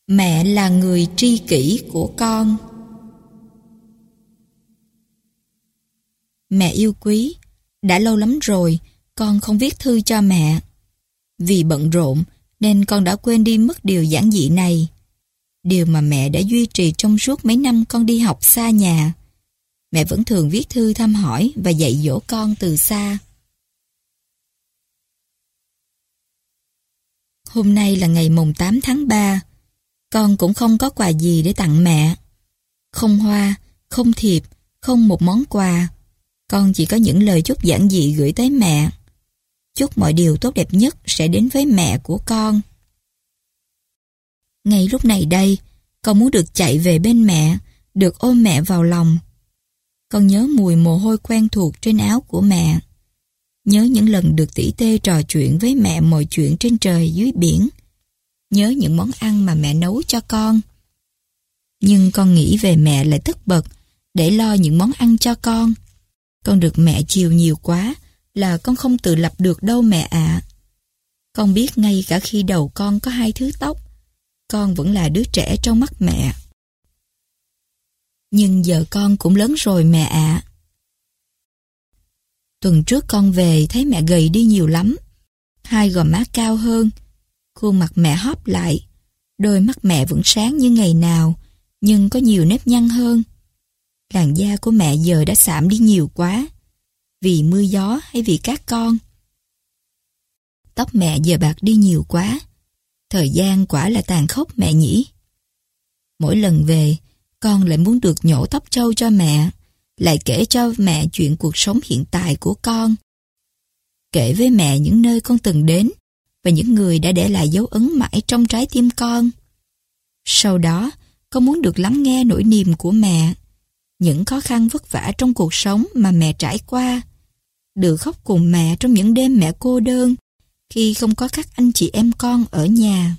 Mẹ là người tri kỷ của con. Mẹ yêu quý, đã lâu lắm rồi con không viết thư cho mẹ. Vì bận rộn nên con đã quên đi mất điều giản dị này. Điều mà mẹ đã duy trì trong suốt mấy năm con đi học xa nhà. Mẹ vẫn thường viết thư thăm hỏi và dạy dỗ con từ xa. Hôm nay là ngày mùng 8 tháng 3. Con cũng không có quà gì để tặng mẹ. Không hoa, không thiệp, không một món quà. Con chỉ có những lời chúc giản dị gửi tới mẹ. Chúc mọi điều tốt đẹp nhất sẽ đến với mẹ của con. Ngay lúc này đây, con muốn được chạy về bên mẹ, được ôm mẹ vào lòng. Con nhớ mùi mồ hôi quen thuộc trên áo của mẹ. Nhớ những lần được tỉ tê trò chuyện với mẹ mọi chuyện trên trời dưới biển. Nhớ những món ăn mà mẹ nấu cho con. Nhưng con nghĩ về mẹ lại tất bật để lo những món ăn cho con. Con được mẹ chiều nhiều quá là con không tự lập được đâu mẹ ạ. Con biết ngay cả khi đầu con có 2 thứ tóc, con vẫn là đứa trẻ trong mắt mẹ. Nhưng giờ con cũng lớn rồi mẹ ạ. Tuần trước con về thấy mẹ gầy đi nhiều lắm. 2 gò má cao hơn, khuôn mặt mẹ hóp lại, đôi mắt mẹ vẫn sáng như ngày nào, nhưng có nhiều nếp nhăn hơn. Làn da của mẹ giờ đã xạm đi nhiều quá, vì mưa gió hay vì các con. Tóc mẹ giờ bạc đi nhiều quá. Thời gian quả là tàn khốc mẹ nhỉ. Mỗi lần về, con lại muốn được nhổ tóc trâu cho mẹ, lại kể cho mẹ chuyện cuộc sống hiện tại của con. Kể với mẹ những nơi con từng đến và những người đã để lại dấu ấn mãi trong trái tim con. Sau đó, con muốn được lắng nghe nỗi niềm của mẹ, những khó khăn vất vả trong cuộc sống mà mẹ trải qua, được khóc cùng mẹ trong những đêm mẹ cô đơn khi không có các anh chị em con ở nhà.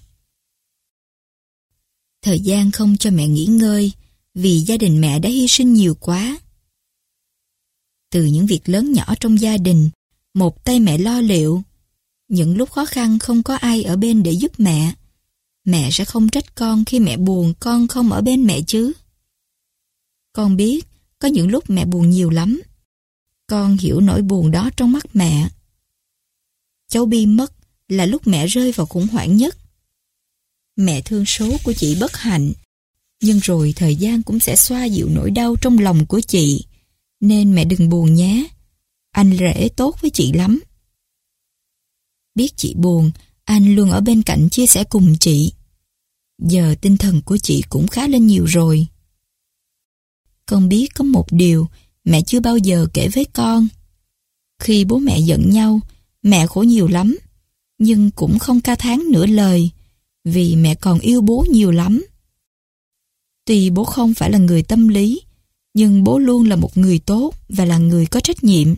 Thời gian không cho mẹ nghỉ ngơi vì gia đình mẹ đã hy sinh nhiều quá. Từ những việc lớn nhỏ trong gia đình, một tay mẹ lo liệu. Những lúc khó khăn không có ai ở bên để giúp mẹ, mẹ sẽ không trách con khi mẹ buồn con không ở bên mẹ chứ. Con biết có những lúc mẹ buồn nhiều lắm. Con hiểu nỗi buồn đó trong mắt mẹ. Cháu Bi mất là lúc mẹ rơi vào khủng hoảng nhất. Mẹ thương số của chị bất hạnh, nhưng rồi thời gian cũng sẽ xoa dịu nỗi đau trong lòng của chị. Nên mẹ đừng buồn nhé. Anh rể tốt với chị lắm. Biết chị buồn, anh luôn ở bên cạnh chia sẻ cùng chị. Giờ tinh thần của chị cũng khá lên nhiều rồi. Con biết có một điều mẹ chưa bao giờ kể với con. Khi bố mẹ giận nhau, mẹ khổ nhiều lắm, nhưng cũng không ca thán nửa lời, vì mẹ còn yêu bố nhiều lắm. Tuy bố không phải là người tâm lý, nhưng bố luôn là một người tốt và là người có trách nhiệm.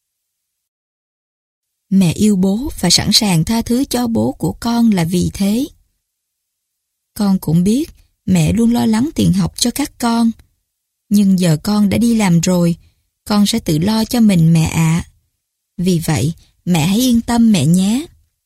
Mẹ yêu bố và sẵn sàng tha thứ cho bố của con là vì thế. Con cũng biết mẹ luôn lo lắng tiền học cho các con. Nhưng giờ con đã đi làm rồi, con sẽ tự lo cho mình mẹ ạ. Vì vậy, mẹ hãy yên tâm mẹ nhé.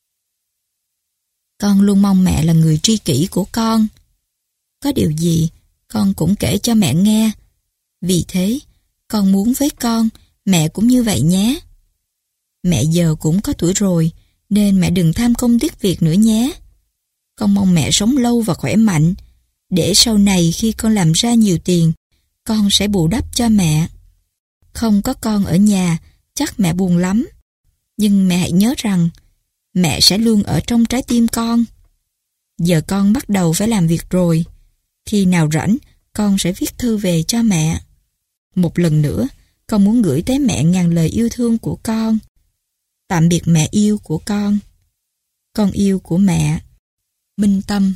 Con luôn mong mẹ là người tri kỷ của con. Có điều gì, con cũng kể cho mẹ nghe. Vì thế, con muốn với con, mẹ cũng như vậy nhé. Mẹ giờ cũng có tuổi rồi, nên mẹ đừng tham công tiếc việc nữa nhé. Con mong mẹ sống lâu và khỏe mạnh, để sau này khi con làm ra nhiều tiền, con sẽ bù đắp cho mẹ. Không có con ở nhà, chắc mẹ buồn lắm. Nhưng mẹ hãy nhớ rằng, mẹ sẽ luôn ở trong trái tim con. Giờ con bắt đầu phải làm việc rồi. Khi nào rảnh, con sẽ viết thư về cho mẹ. Một lần nữa, con muốn gửi tới mẹ ngàn lời yêu thương của con. Tạm biệt mẹ yêu của con. Con yêu của mẹ. Minh Tâm.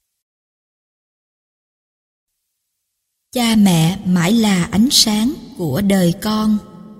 Cha mẹ mãi là ánh sáng của đời con.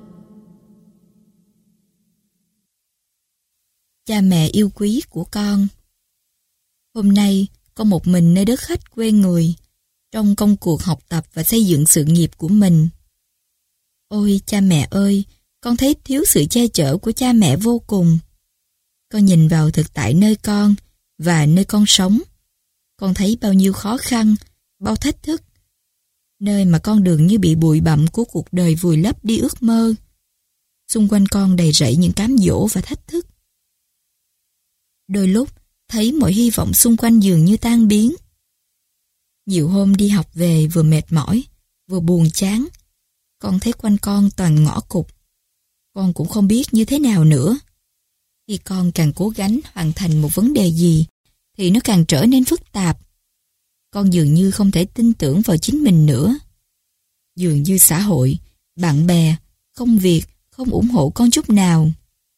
Cha mẹ yêu quý của con. Hôm nay, con một mình nơi đất khách quê người, trong công cuộc học tập và xây dựng sự nghiệp của mình. Ôi cha mẹ ơi, con thấy thiếu sự che chở của cha mẹ vô cùng. Con nhìn vào thực tại nơi con và nơi con sống. con thấy bao nhiêu khó khăn, bao thách thức. Nơi mà con đường như bị bụi bặm của cuộc đời vùi lấp đi ước mơ. Xung quanh con đầy rẫy những cám dỗ và thách thức. Đôi lúc, thấy mọi hy vọng xung quanh dường như tan biến. Nhiều hôm đi học về vừa mệt mỏi, vừa buồn chán. Con thấy quanh con toàn ngõ cụt. Con cũng không biết như thế nào nữa. Khi con càng cố gắng hoàn thành một vấn đề gì, thì nó càng trở nên phức tạp. Con dường như không thể tin tưởng vào chính mình nữa. Dường như xã hội, bạn bè, công việc không ủng hộ con chút nào.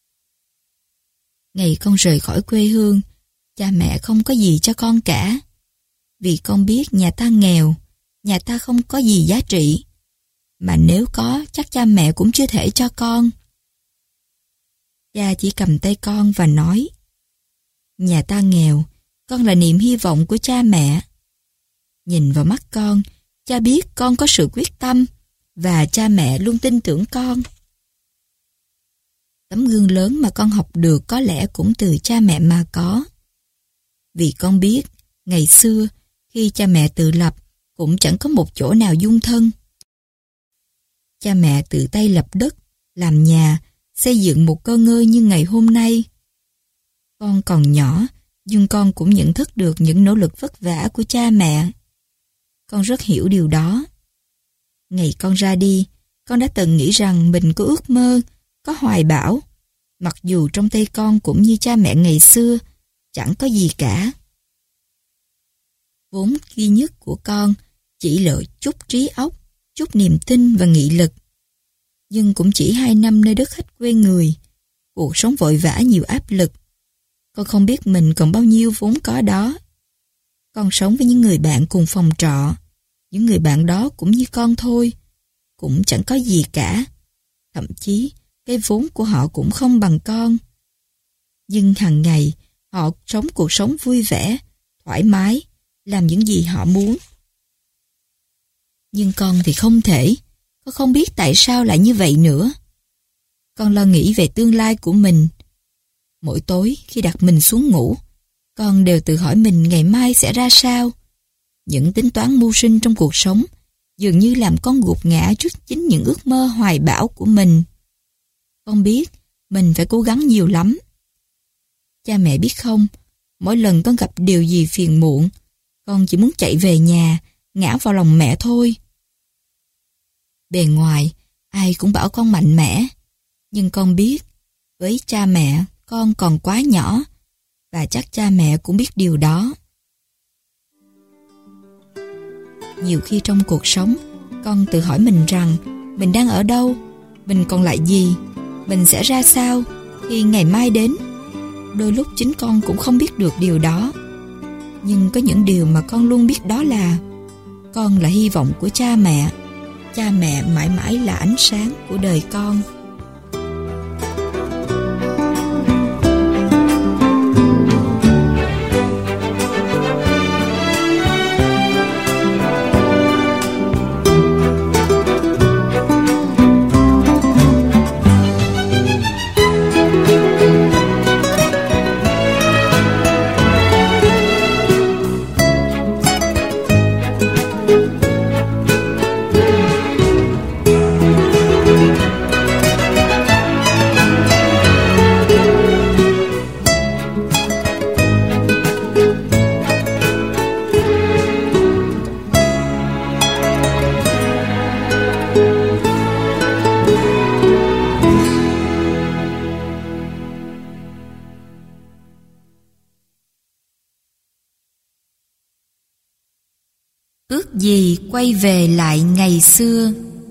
Ngày con rời khỏi quê hương, cha mẹ không có gì cho con cả. Vì con biết nhà ta nghèo, nhà ta không có gì giá trị. Mà nếu có, chắc cha mẹ cũng chưa thể cho con. Cha chỉ cầm tay con và nói: nhà ta nghèo, con là niềm hy vọng của cha mẹ. Nhìn vào mắt con, cha biết con có sự quyết tâm và cha mẹ luôn tin tưởng con. Tấm gương lớn mà con học được có lẽ cũng từ cha mẹ mà có. Vì con biết, ngày xưa, khi cha mẹ tự lập, cũng chẳng có một chỗ nào dung thân. Cha mẹ tự tay lập đất, làm nhà, xây dựng một cơ ngơi như ngày hôm nay. Con còn nhỏ, nhưng con cũng nhận thức được những nỗ lực vất vả của cha mẹ. Con rất hiểu điều đó. Ngày con ra đi, con đã từng nghĩ rằng mình có ước mơ, có hoài bão, mặc dù trong tay con cũng như cha mẹ ngày xưa, chẳng có gì cả. Vốn duy nhất của con chỉ là chút trí óc, chút niềm tin và nghị lực. Nhưng cũng chỉ 2 năm nơi đất khách quê người, cuộc sống vội vã nhiều áp lực. Con không biết mình còn bao nhiêu vốn có đó. Con sống với những người bạn cùng phòng trọ. Những người bạn đó cũng như con thôi, cũng chẳng có gì cả. Thậm chí, cái vốn của họ cũng không bằng con. Nhưng hàng ngày, họ sống cuộc sống vui vẻ, thoải mái, làm những gì họ muốn. Nhưng con thì không thể. Con không biết tại sao lại như vậy nữa. Con lo nghĩ về tương lai của mình. Mỗi tối khi đặt mình xuống ngủ, con đều tự hỏi mình ngày mai sẽ ra sao. Những tính toán mưu sinh trong cuộc sống dường như làm con gục ngã trước chính những ước mơ hoài bão của mình. Con biết mình phải cố gắng nhiều lắm. Cha mẹ biết không, mỗi lần con gặp điều gì phiền muộn, con chỉ muốn chạy về nhà, ngã vào lòng mẹ thôi. Bề ngoài, ai cũng bảo con mạnh mẽ, nhưng con biết, với cha mẹ, con còn quá nhỏ, và chắc cha mẹ cũng biết điều đó. Nhiều khi trong cuộc sống, con tự hỏi mình rằng mình đang ở đâu, mình còn lại gì, mình sẽ ra sao khi ngày mai đến. Đôi lúc chính con cũng không biết được điều đó. Nhưng có những điều mà con luôn biết, đó là con là hy vọng của cha mẹ. Cha mẹ mãi mãi là ánh sáng của đời con. Ước gì quay về lại ngày xưa.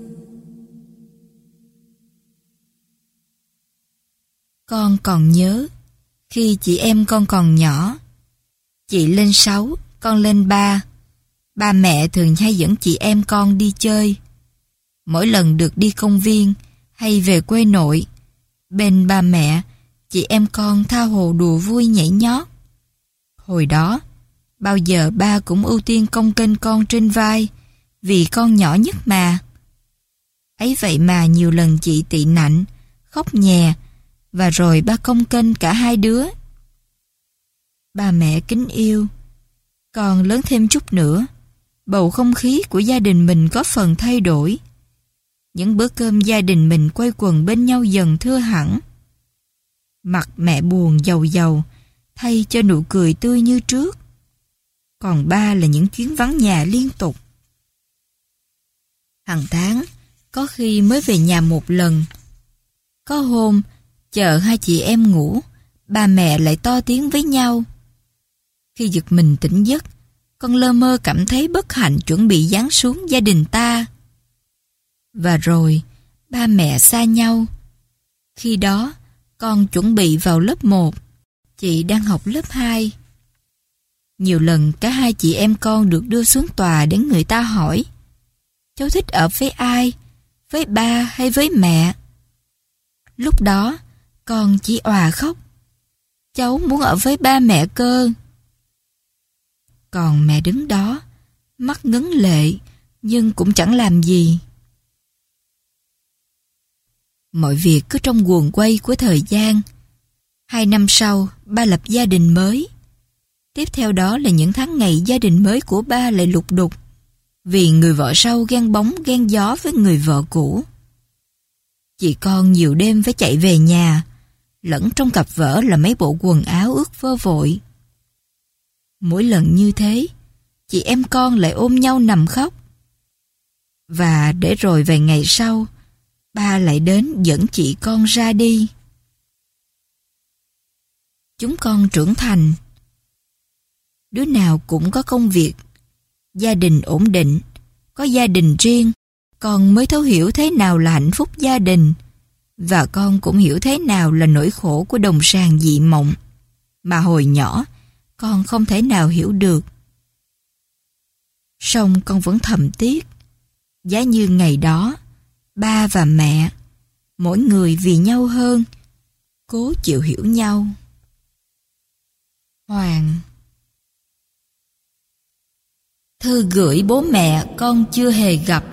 Con còn nhớ khi chị em con còn nhỏ. Chị lên 6, con lên 3. Ba mẹ thường hay dẫn chị em con đi chơi. Mỗi lần được đi công viên hay về quê nội, bên ba mẹ, chị em con tha hồ đùa vui nhảy nhót. Hồi đó, bao giờ ba cũng ưu tiên cong kênh con trên vai, vì con nhỏ nhất mà. Ấy vậy mà nhiều lần chị tị nạnh, khóc nhè, và rồi ba cong kênh cả hai đứa. Ba mẹ kính yêu, Còn lớn thêm chút nữa, bầu không khí của gia đình mình có phần thay đổi. Những bữa cơm gia đình mình quây quần bên nhau dần thưa hẳn. Mặt mẹ buồn giàu giàu, thay cho nụ cười tươi như trước. Còn ba là những chuyến vắng nhà liên tục. Hàng tháng, có khi mới về nhà một lần. Có hôm, chờ hai chị em ngủ, ba mẹ lại to tiếng với nhau. Khi giật mình tỉnh giấc, con lơ mơ cảm thấy bất hạnh chuẩn bị giáng xuống gia đình ta. Và rồi, ba mẹ xa nhau. Khi đó, con chuẩn bị vào lớp 1, chị đang học lớp 2. Nhiều lần cả hai chị em con được đưa xuống tòa để người ta hỏi: cháu thích ở với ai? Với ba hay với mẹ? Lúc đó, con chỉ òa khóc: cháu muốn ở với ba mẹ cơ. Còn mẹ đứng đó, mắt ngấn lệ, nhưng cũng chẳng làm gì. Mọi việc cứ trong guồng quay của thời gian. 2 năm sau, ba lập gia đình mới. Tiếp theo đó là những tháng ngày gia đình mới của ba lại lục đục, vì người vợ sau ghen bóng ghen gió với người vợ cũ. Chị con nhiều đêm phải chạy về nhà, lẫn trong cặp vở là mấy bộ quần áo ướt vơ vội. Mỗi lần như thế, chị em con lại ôm nhau nằm khóc. Và để rồi vài ngày sau, ba lại đến dẫn chị con ra đi. Chúng con trưởng thành. Đứa nào cũng có công việc, gia đình ổn định, có gia đình riêng. Con mới thấu hiểu thế nào là hạnh phúc gia đình, và con cũng hiểu thế nào là nỗi khổ của đồng sàng dị mộng, mà hồi nhỏ con không thể nào hiểu được. Song con vẫn thầm tiếc, giá như ngày đó, ba và mẹ, mỗi người vì nhau hơn, cố chịu hiểu nhau. Hoàng. Thư gửi bố mẹ con chưa hề gặp.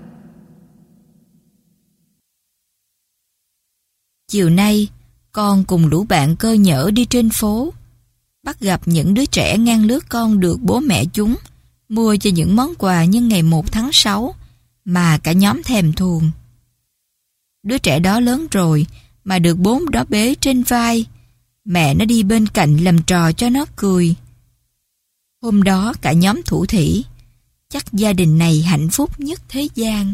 Chiều nay, con cùng lũ bạn cơ nhỡ đi trên phố, bắt gặp những đứa trẻ ngang lứa con được bố mẹ chúng mua cho những món quà nhân ngày 1 tháng 6 mà cả nhóm thèm thuồng. Đứa trẻ đó lớn rồi mà được bố đó bế trên vai, mẹ nó đi bên cạnh làm trò cho nó cười. Hôm đó cả nhóm thủ thỉ, chắc gia đình này hạnh phúc nhất thế gian.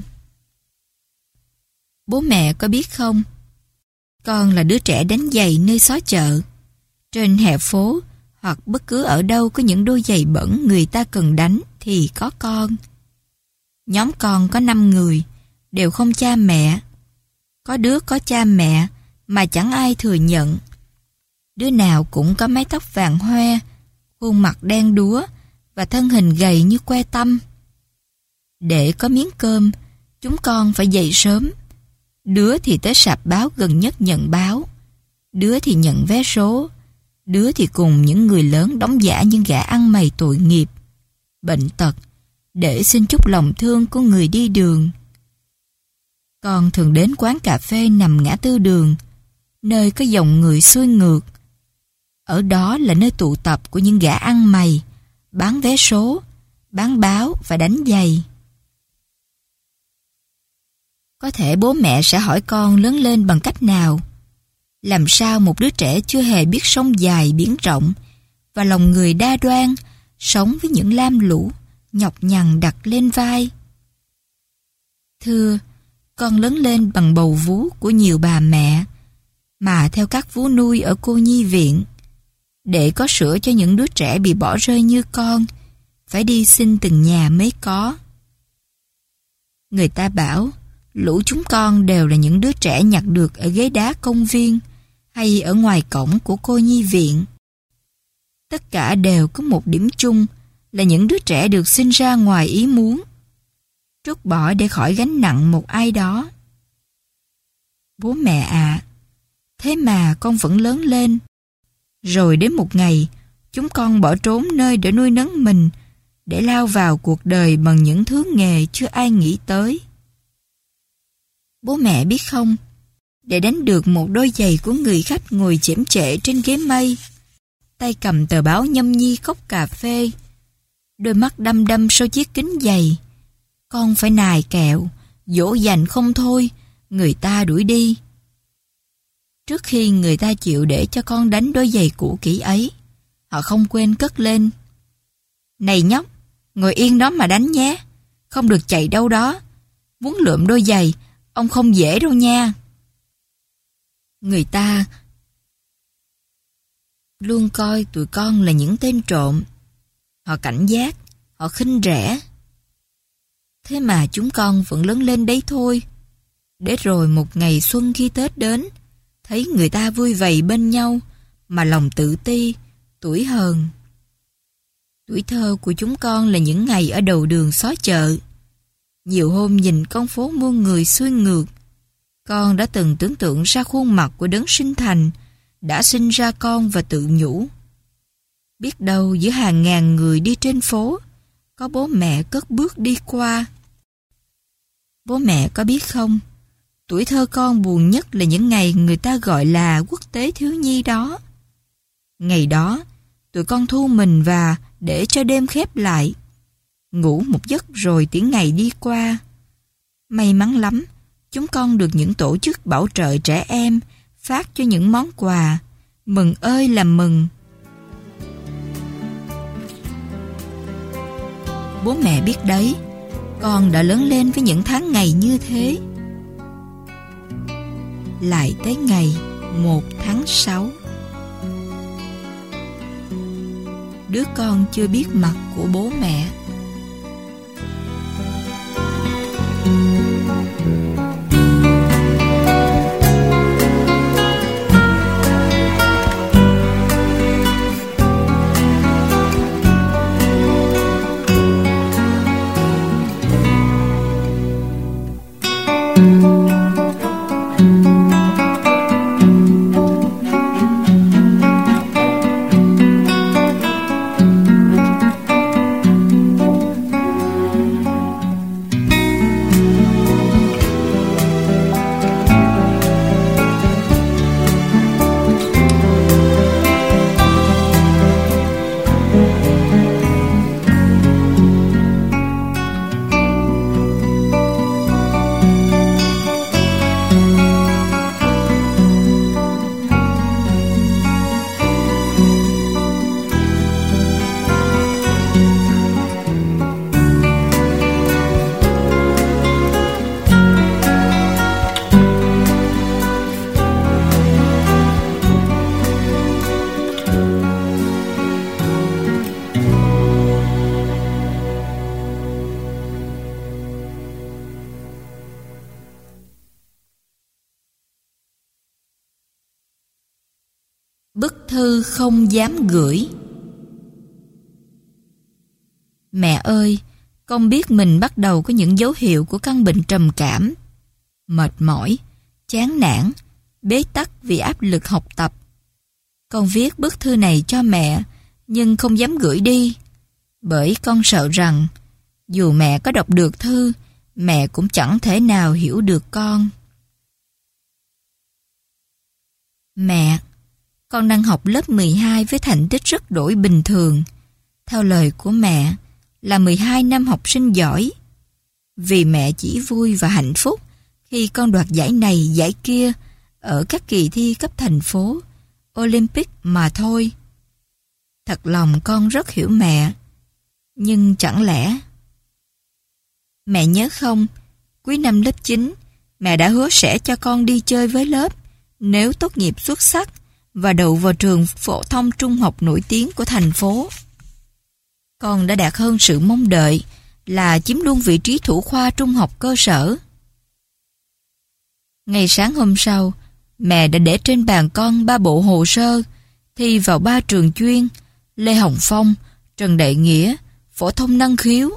Bố mẹ có biết không? Con là đứa trẻ đánh giày nơi xó chợ. Trên hè phố hoặc bất cứ ở đâu có những đôi giày bẩn người ta cần đánh thì có con. Nhóm con có 5 người, đều không cha mẹ. Có đứa có cha mẹ mà chẳng ai thừa nhận. Đứa nào cũng có mái tóc vàng hoe, khuôn mặt đen đúa và thân hình gầy như que tăm. Để có miếng cơm, chúng con phải dậy sớm. Đứa thì tới sạp báo gần nhất nhận báo, đứa thì nhận vé số, đứa thì cùng những người lớn đóng giả những gã ăn mày tội nghiệp, bệnh tật, để xin chút lòng thương của người đi đường. Con thường đến quán cà phê nằm ngã tư đường, nơi có dòng người xuôi ngược. Ở đó là nơi tụ tập của những gã ăn mày, bán vé số, bán báo và đánh giày. Có thể bố mẹ sẽ hỏi con lớn lên bằng cách nào? Làm sao một đứa trẻ chưa hề biết sông dài biển rộng và lòng người đa đoan, sống với những lam lũ, nhọc nhằn đặt lên vai? Thưa, con lớn lên bằng bầu vú của nhiều bà mẹ, mà theo các vú nuôi ở cô nhi viện. Để có sữa cho những đứa trẻ bị bỏ rơi như con, phải đi xin từng nhà mới có. Người ta bảo, lũ chúng con đều là những đứa trẻ nhặt được ở ghế đá công viên hay ở ngoài cổng của cô nhi viện. Tất cả đều có một điểm chung là những đứa trẻ được sinh ra ngoài ý muốn, trút bỏ để khỏi gánh nặng một ai đó. Bố mẹ ạ, thế mà con vẫn lớn lên. Rồi đến một ngày, chúng con bỏ trốn nơi để nuôi nấng mình, để lao vào cuộc đời bằng những thứ nghề chưa ai nghĩ tới. Bố mẹ biết không, để đánh được một đôi giày của người khách ngồi chễm chệ trên ghế mây, tay cầm tờ báo nhâm nhi cốc cà phê, đôi mắt đăm đăm sau chiếc kính dày. Con phải nài kẹo, dỗ dành không thôi, người ta đuổi đi. Trước khi người ta chịu để cho con đánh đôi giày cũ kỹ ấy, họ không quên cất lên: "Này nhóc, ngồi yên đó mà đánh nhé, không được chạy đâu đó. Muốn lượm đôi giày, ông không dễ đâu nha." Người ta luôn coi tụi con là những tên trộm. Họ cảnh giác, họ khinh rẻ. Thế mà chúng con vẫn lớn lên đấy thôi. Để rồi một ngày xuân khi Tết đến, thấy người ta vui vầy bên nhau, mà lòng tự ti, tủi hờn. Tuổi thơ của chúng con là những ngày ở đầu đường xó chợ. Nhiều hôm nhìn con phố muôn người xuôi ngược, con đã từng tưởng tượng ra khuôn mặt của đấng sinh thành, đã sinh ra con và tự nhủ: biết đâu giữa hàng ngàn người đi trên phố, có bố mẹ cất bước đi qua. Bố mẹ có biết không, tuổi thơ con buồn nhất là những ngày người ta gọi là quốc tế thiếu nhi đó. Ngày đó, tụi con thu mình và để cho đêm khép lại. Ngủ một giấc rồi tiếng ngày đi qua. May mắn lắm, chúng con được những tổ chức bảo trợ trẻ em phát cho những món quà. Mừng ơi là mừng. Bố mẹ biết đấy, con đã lớn lên với những tháng ngày như thế. Lại tới ngày 1 tháng 6. Đứa con chưa biết mặt của bố mẹ. Bức thư không dám gửi. Mẹ ơi, con biết mình bắt đầu có những dấu hiệu của căn bệnh trầm cảm. Mệt mỏi, chán nản, bế tắc vì áp lực học tập. Con viết bức thư này cho mẹ, nhưng không dám gửi đi. Bởi con sợ rằng, dù mẹ có đọc được thư, mẹ cũng chẳng thể nào hiểu được con. Mẹ, con đang học lớp 12 với thành tích rất đỗi bình thường. Theo lời của mẹ, là 12 năm học sinh giỏi. Vì mẹ chỉ vui và hạnh phúc khi con đoạt giải này, giải kia ở các kỳ thi cấp thành phố, Olympic mà thôi. Thật lòng con rất hiểu mẹ. Nhưng chẳng lẽ... Mẹ nhớ không, cuối năm lớp 9, mẹ đã hứa sẽ cho con đi chơi với lớp nếu tốt nghiệp xuất sắc và đậu vào trường phổ thông trung học nổi tiếng của thành phố. Con đã đạt hơn sự mong đợi là chiếm luôn vị trí thủ khoa trung học cơ sở. Ngày sáng hôm sau, mẹ đã để trên bàn con 3 bộ hồ sơ thi vào 3 trường chuyên: Lê Hồng Phong, Trần Đại Nghĩa, phổ thông năng khiếu.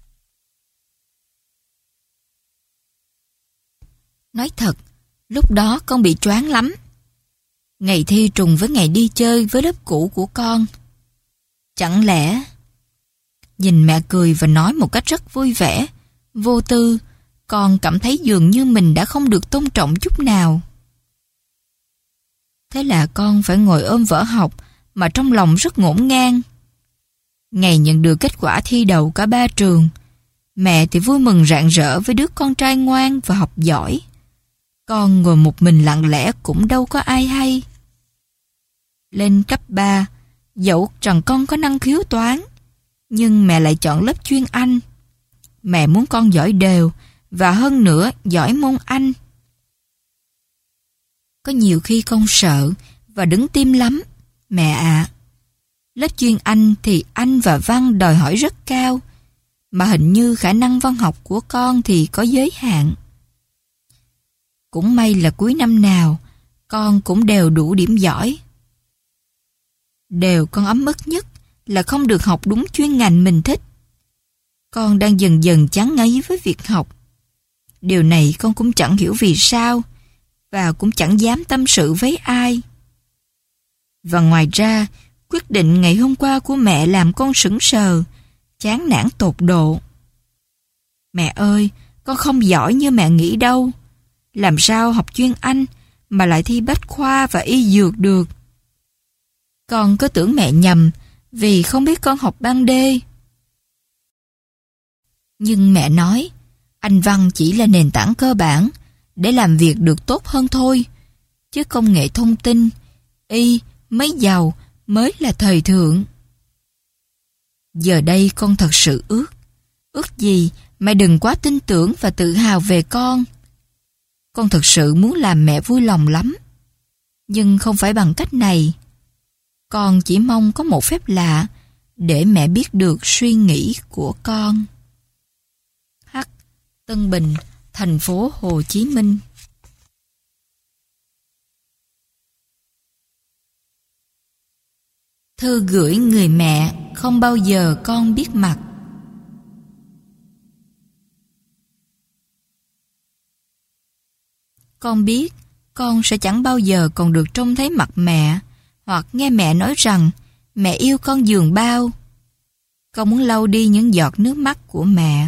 Nói thật, lúc đó con bị choáng lắm. Ngày thi trùng với ngày đi chơi với lớp cũ của con. Chẳng lẽ... Nhìn mẹ cười và nói một cách rất vui vẻ, vô tư, con cảm thấy dường như mình đã không được tôn trọng chút nào. Thế là con phải ngồi ôm vở học mà trong lòng rất ngổn ngang. Ngày nhận được kết quả thi đậu cả 3 trường, mẹ thì vui mừng rạng rỡ với đứa con trai ngoan và học giỏi. Con ngồi một mình lặng lẽ cũng đâu có ai hay. Lên cấp 3, dẫu rằng con có năng khiếu toán, nhưng mẹ lại chọn lớp chuyên Anh. Mẹ muốn con giỏi đều và hơn nữa giỏi môn Anh. Có nhiều khi con sợ và đứng tim lắm. Mẹ ạ, lớp chuyên Anh thì Anh và văn đòi hỏi rất cao, mà hình như khả năng văn học của con thì có giới hạn. Cũng may là cuối năm nào, con cũng đều đủ điểm giỏi. Điều con ấm ức nhất là không được học đúng chuyên ngành mình thích. Con đang dần dần chán ngấy với việc học. Điều này con cũng chẳng hiểu vì sao, và cũng chẳng dám tâm sự với ai. Và ngoài ra, quyết định ngày hôm qua của mẹ làm con sững sờ, chán nản tột độ. Mẹ ơi, con không giỏi như mẹ nghĩ đâu. Làm sao học chuyên Anh mà lại thi bách khoa và y dược được? Con cứ tưởng mẹ nhầm vì không biết con học ban D. Nhưng mẹ nói, Anh văn chỉ là nền tảng cơ bản để làm việc được tốt hơn thôi, chứ công nghệ thông tin, y, máy giàu mới là thời thượng. Giờ đây con thật sự ước gì mẹ đừng quá tin tưởng và tự hào về con. Con thật sự muốn làm mẹ vui lòng lắm, nhưng không phải bằng cách này. Con chỉ mong có một phép lạ để mẹ biết được suy nghĩ của con. H. Tân Bình, thành phố Hồ Chí Minh. Thư gửi người mẹ không bao giờ con biết mặt. Con biết con sẽ chẳng bao giờ còn được trông thấy mặt mẹ, hoặc nghe mẹ nói rằng mẹ yêu con giường bao. Con muốn lau đi những giọt nước mắt của mẹ.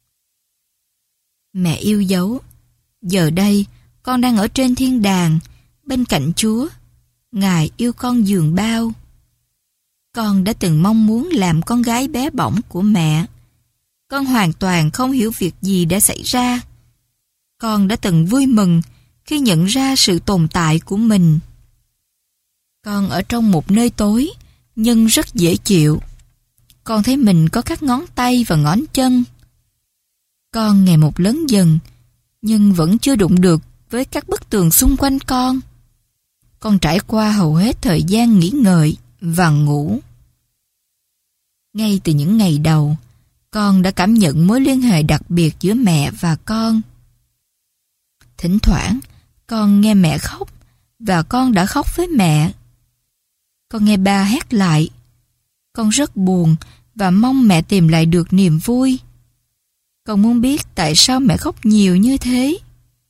Mẹ yêu dấu. Giờ đây con đang ở trên thiên đàng, bên cạnh Chúa. Ngài yêu con giường bao. Con đã từng mong muốn làm con gái bé bỏng của mẹ. Con hoàn toàn không hiểu việc gì đã xảy ra. Con đã từng vui mừng khi nhận ra sự tồn tại của mình. Con ở trong một nơi tối, nhưng rất dễ chịu. Con thấy mình có các ngón tay và ngón chân. Con ngày một lớn dần, nhưng vẫn chưa đụng được với các bức tường xung quanh con. Con trải qua hầu hết thời gian nghỉ ngơi và ngủ. Ngay từ những ngày đầu, con đã cảm nhận mối liên hệ đặc biệt giữa mẹ và con. Thỉnh thoảng, con nghe mẹ khóc và con đã khóc với mẹ. Con nghe ba hét lại. Con rất buồn và mong mẹ tìm lại được niềm vui. Con muốn biết tại sao mẹ khóc nhiều như thế.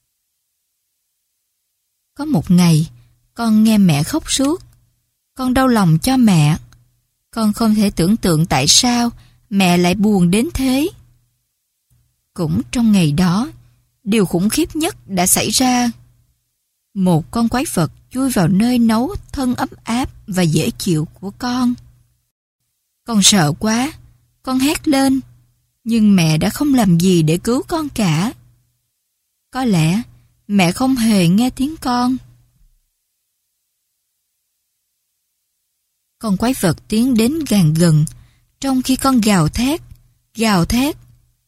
Có một ngày, con nghe mẹ khóc suốt. Con đau lòng cho mẹ. Con không thể tưởng tượng tại sao mẹ lại buồn đến thế. Cũng trong ngày đó, điều khủng khiếp nhất đã xảy ra. Một con quái vật chui vào nơi nấu thân ấm áp và dễ chịu của con. Con sợ quá, con hét lên, nhưng mẹ đã không làm gì để cứu con cả. Có lẽ mẹ không hề nghe tiếng con. Con quái vật tiến đến càng gần, trong khi con gào thét.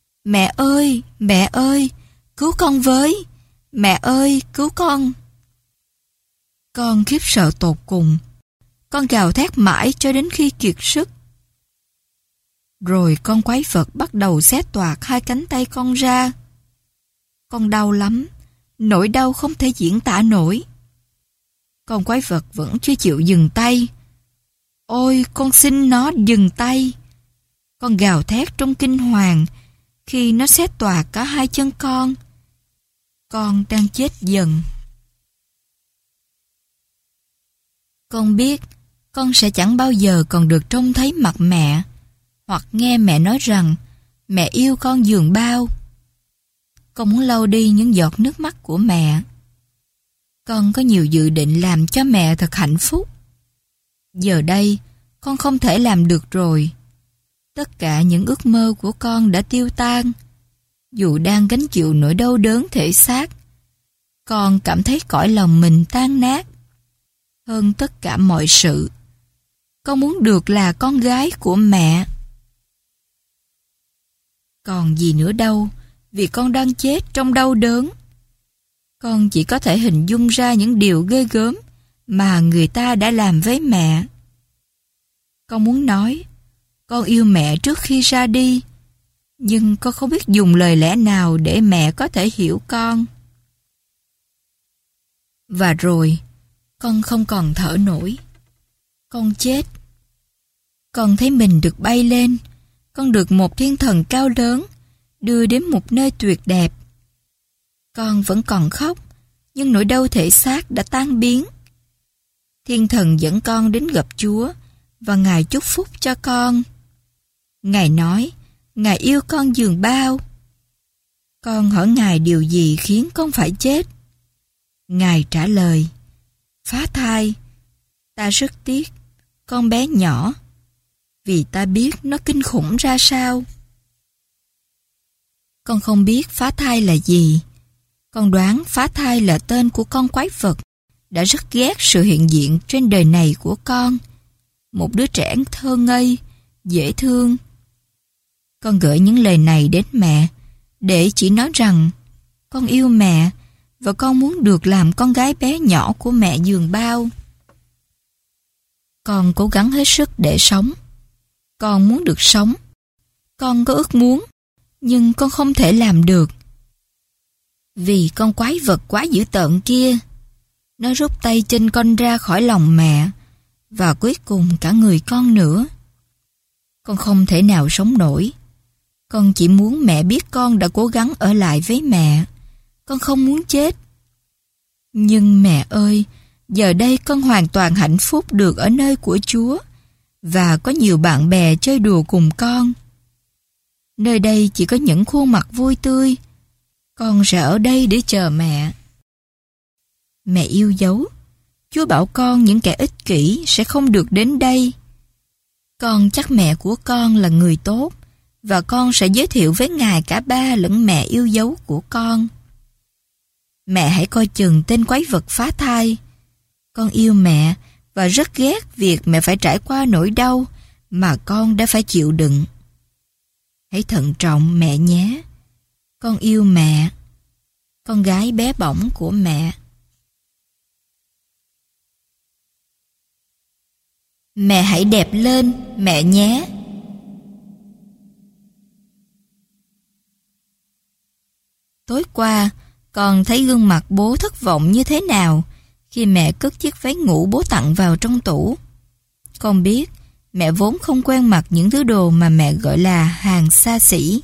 Mẹ ơi, cứu con với, mẹ ơi, cứu con. Con khiếp sợ tột cùng. Con gào thét mãi cho đến khi kiệt sức. Rồi con quái vật bắt đầu xé toạc hai cánh tay con ra. Con đau lắm, nỗi đau không thể diễn tả nổi. Con quái vật vẫn chưa chịu dừng tay. Ôi, con xin nó dừng tay. Con gào thét trong kinh hoàng khi nó xé toạc cả hai chân con. Con đang chết dần. Con biết con sẽ chẳng bao giờ còn được trông thấy mặt mẹ, hoặc nghe mẹ nói rằng mẹ yêu con giường bao. Con muốn lau đi những giọt nước mắt của mẹ. Con có nhiều dự định làm cho mẹ thật hạnh phúc. Giờ đây, con không thể làm được rồi. Tất cả những ước mơ của con đã tiêu tan. Dù đang gánh chịu nỗi đau đớn thể xác, con cảm thấy cõi lòng mình tan nát. Hơn tất cả mọi sự, con muốn được là con gái của mẹ. Còn gì nữa đâu, vì con đang chết trong đau đớn. Con chỉ có thể hình dung ra những điều ghê gớm mà người ta đã làm với mẹ. Con muốn nói, con yêu mẹ trước khi ra đi, nhưng con không biết dùng lời lẽ nào để mẹ có thể hiểu con. Và rồi, con không còn thở nổi. Con chết. Con thấy mình được bay lên. Con được một thiên thần cao lớn đưa đến một nơi tuyệt đẹp. Con vẫn còn khóc, nhưng nỗi đau thể xác đã tan biến. Thiên thần dẫn con đến gặp Chúa và Ngài chúc phúc cho con. Ngài nói, Ngài yêu con dường bao. Con hỏi Ngài điều gì khiến con phải chết? Ngài trả lời, phá thai. Ta rất tiếc, con bé nhỏ, vì ta biết nó kinh khủng ra sao. Con không biết phá thai là gì. Con đoán phá thai là tên của con quái vật đã rất ghét sự hiện diện trên đời này của con. Một đứa trẻ thơ ngây, dễ thương. Con gửi những lời này đến mẹ để chỉ nói rằng con yêu mẹ và con muốn được làm con gái bé nhỏ của mẹ dường bao. Con cố gắng hết sức để sống. Con muốn được sống. Con có ước muốn, nhưng con không thể làm được. Vì con quái vật quá dữ tợn kia, nó rút tay chân con ra khỏi lòng mẹ, và cuối cùng cả người con nữa. Con không thể nào sống nổi. Con chỉ muốn mẹ biết con đã cố gắng ở lại với mẹ. Con không muốn chết. Nhưng mẹ ơi, giờ đây con hoàn toàn hạnh phúc được ở nơi của Chúa, và có nhiều bạn bè chơi đùa cùng con. Nơi đây chỉ có những khuôn mặt vui tươi. Con sẽ ở đây để chờ mẹ. Mẹ yêu dấu, Chúa bảo con những kẻ ích kỷ sẽ không được đến đây. Con chắc mẹ của con là người tốt, và con sẽ giới thiệu với Ngài cả ba lẫn mẹ yêu dấu của con. Mẹ hãy coi chừng tên quái vật phá thai. Con yêu mẹ và rất ghét việc mẹ phải trải qua nỗi đau mà con đã phải chịu đựng. Hãy thận trọng mẹ nhé. Con yêu mẹ. Con gái bé bỏng của mẹ. Mẹ hãy đẹp lên, mẹ nhé. Tối qua, con thấy gương mặt bố thất vọng như thế nào khi mẹ cất chiếc váy ngủ bố tặng vào trong tủ. Con biết, mẹ vốn không quen mặc những thứ đồ mà mẹ gọi là hàng xa xỉ.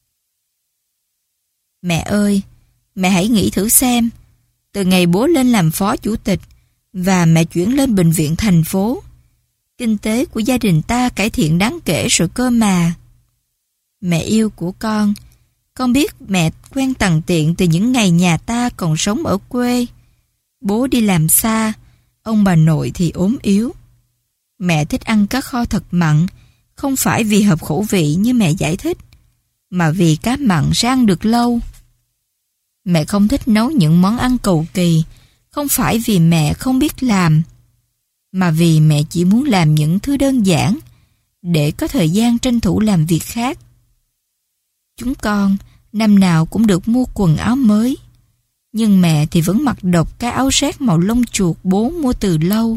Mẹ ơi, mẹ hãy nghĩ thử xem, từ ngày bố lên làm phó chủ tịch và mẹ chuyển lên bệnh viện thành phố, kinh tế của gia đình ta cải thiện đáng kể rồi cơ mà. Mẹ yêu của con biết mẹ quen tằn tiện từ những ngày nhà ta còn sống ở quê. Bố đi làm xa, ông bà nội thì ốm yếu. Mẹ thích ăn cá kho thật mặn, không phải vì hợp khẩu vị như mẹ giải thích, mà vì cá mặn sẽ ăn được lâu. Mẹ không thích nấu những món ăn cầu kỳ, không phải vì mẹ không biết làm, mà vì mẹ chỉ muốn làm những thứ đơn giản để có thời gian tranh thủ làm việc khác. Chúng con năm nào cũng được mua quần áo mới, nhưng mẹ thì vẫn mặc độc cái áo rét màu lông chuột bố mua từ lâu.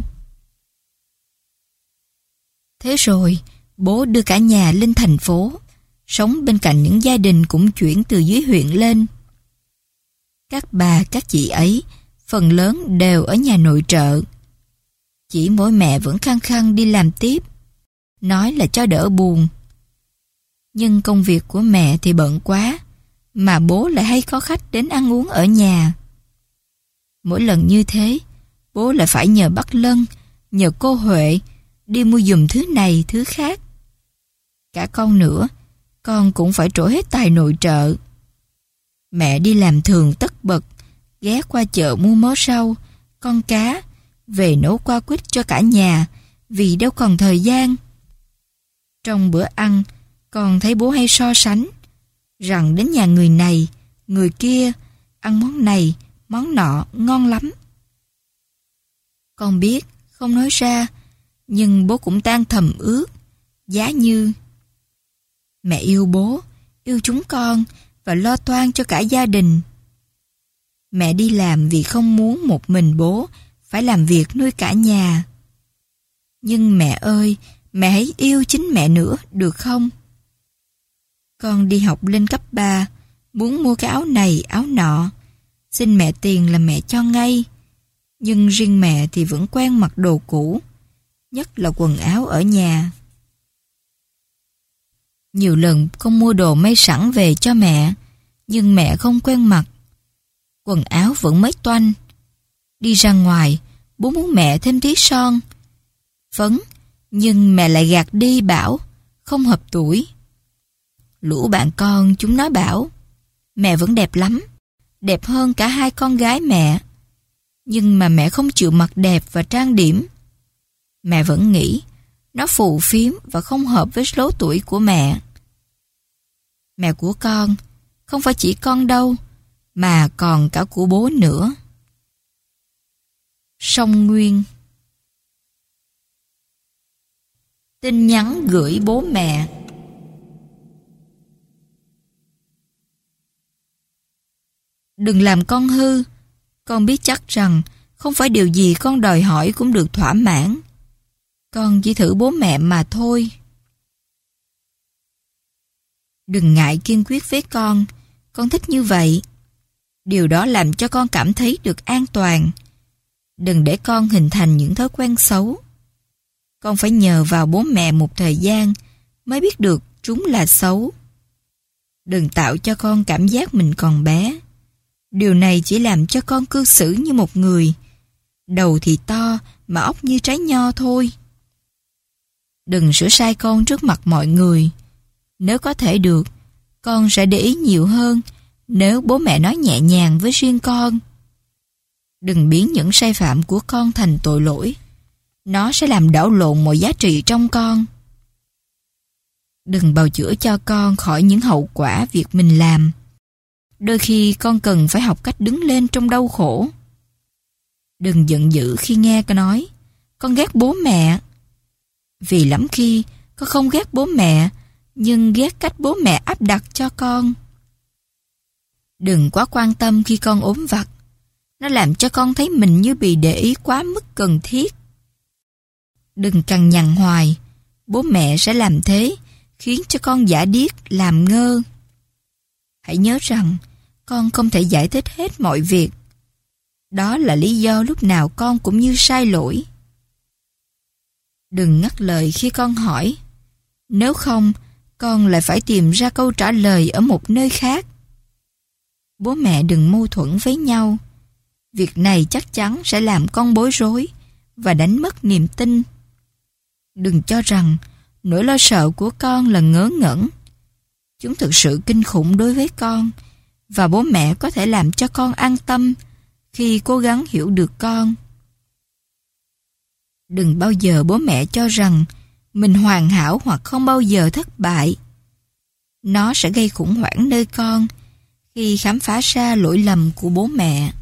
Thế rồi, bố đưa cả nhà lên thành phố, sống bên cạnh những gia đình cũng chuyển từ dưới huyện lên. Các bà, các chị ấy, phần lớn đều ở nhà nội trợ. Chỉ mỗi mẹ vẫn khăng khăng đi làm tiếp, nói là cho đỡ buồn. Nhưng công việc của mẹ thì bận quá, mà bố lại hay có khách đến ăn uống ở nhà. Mỗi lần như thế, bố lại phải nhờ bác Lân, nhờ cô Huệ đi mua giùm thứ này thứ khác. Cả con nữa, con cũng phải trổ hết tài nội trợ. Mẹ đi làm thường tất bật, ghé qua chợ mua mớ rau, con cá, về nấu qua quýt cho cả nhà, vì đâu còn thời gian. Trong bữa ăn, Con thấy bố hay so sánh, rằng đến nhà người này, người kia, ăn món này, món nọ, ngon lắm. Con biết, không nói ra, nhưng bố cũng đang thầm ước, giá như mẹ yêu bố, yêu chúng con và lo toan cho cả gia đình. Mẹ đi làm vì không muốn một mình bố phải làm việc nuôi cả nhà. Nhưng mẹ ơi, mẹ hãy yêu chính mẹ nữa, được không? Con đi học lên cấp 3, muốn mua cái áo này, áo nọ. Xin mẹ tiền là mẹ cho ngay. Nhưng riêng mẹ thì vẫn quen mặc đồ cũ, nhất là quần áo ở nhà. Nhiều lần con mua đồ may sẵn về cho mẹ, nhưng mẹ không quen mặc. Quần áo vẫn mới toanh. Đi ra ngoài, bố muốn mẹ thêm tí son, phấn, nhưng mẹ lại gạt đi bảo không hợp tuổi. Lũ bạn con chúng nó bảo mẹ vẫn đẹp lắm, đẹp hơn cả hai con gái mẹ. Nhưng mà mẹ không chịu mặc đẹp và trang điểm. Mẹ vẫn nghĩ nó phù phiếm và không hợp với số tuổi của mẹ. Mẹ của con không phải chỉ con đâu, mà còn cả của bố nữa. Song Nguyên. Tin nhắn gửi bố mẹ. Đừng làm con hư. Con biết chắc rằng không phải điều gì con đòi hỏi cũng được thỏa mãn. Con chỉ thử bố mẹ mà thôi. Đừng ngại kiên quyết với con thích như vậy. Điều đó làm cho con cảm thấy được an toàn. Đừng để con hình thành những thói quen xấu. Con phải nhờ vào bố mẹ một thời gian mới biết được chúng là xấu. Đừng tạo cho con cảm giác mình còn bé. Điều này chỉ làm cho con cư xử như một người. Đầu thì to mà óc như trái nho thôi. Đừng sửa sai con trước mặt mọi người. Nếu có thể được, con sẽ để ý nhiều hơn nếu bố mẹ nói nhẹ nhàng với riêng con. Đừng biến những sai phạm của con thành tội lỗi. Nó sẽ làm đảo lộn mọi giá trị trong con. Đừng bào chữa cho con khỏi những hậu quả việc mình làm. Đôi khi con cần phải học cách đứng lên trong đau khổ. Đừng giận dữ khi nghe con nói con ghét bố mẹ. Vì lắm khi con không ghét bố mẹ, nhưng ghét cách bố mẹ áp đặt cho con. Đừng quá quan tâm khi con ốm vặt. Nó làm cho con thấy mình như bị để ý quá mức cần thiết. Đừng cằn nhằn hoài. Bố mẹ sẽ làm thế, khiến cho con giả điếc, làm ngơ. Hãy nhớ rằng con không thể giải thích hết mọi việc. Đó là lý do lúc nào con cũng như sai lỗi. Đừng ngắt lời khi con hỏi. Nếu không, con lại phải tìm ra câu trả lời ở một nơi khác. Bố mẹ đừng mâu thuẫn với nhau. Việc này chắc chắn sẽ làm con bối rối và đánh mất niềm tin. Đừng cho rằng nỗi lo sợ của con là ngớ ngẩn. Chúng thực sự kinh khủng đối với con, và bố mẹ có thể làm cho con an tâm khi cố gắng hiểu được con. Đừng bao giờ bố mẹ cho rằng mình hoàn hảo hoặc không bao giờ thất bại. Nó sẽ gây khủng hoảng nơi con khi khám phá ra lỗi lầm của bố mẹ.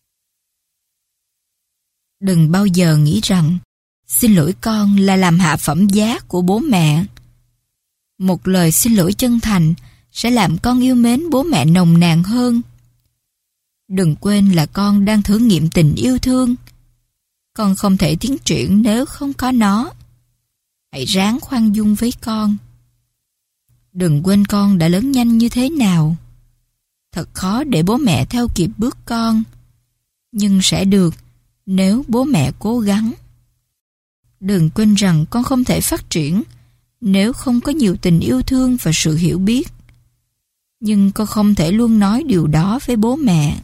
Đừng bao giờ nghĩ rằng xin lỗi con là làm hạ phẩm giá của bố mẹ. Một lời xin lỗi chân thành sẽ làm con yêu mến bố mẹ nồng nàn hơn. Đừng quên là con đang thử nghiệm tình yêu thương. Con không thể tiến triển nếu không có nó. Hãy ráng khoan dung với con. Đừng quên con đã lớn nhanh như thế nào. Thật khó để bố mẹ theo kịp bước con, nhưng sẽ được nếu bố mẹ cố gắng. Đừng quên rằng con không thể phát triển nếu không có nhiều tình yêu thương và sự hiểu biết. Nhưng con không thể luôn nói điều đó với bố mẹ.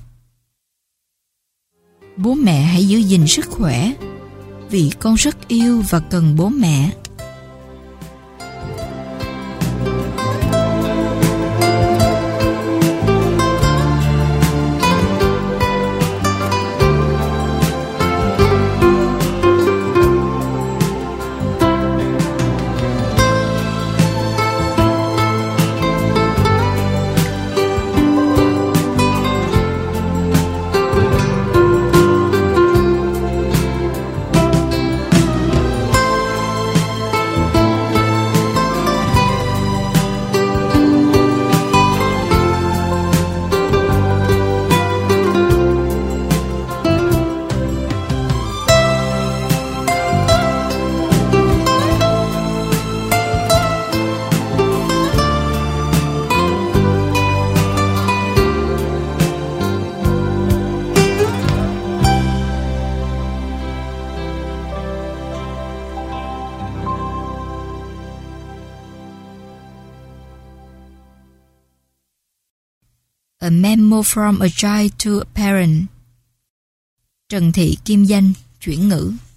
Bố mẹ hãy giữ gìn sức khỏe, vì con rất yêu và cần bố mẹ. A memo from a child to a parent. Trần Thị Kim Danh, chuyển ngữ.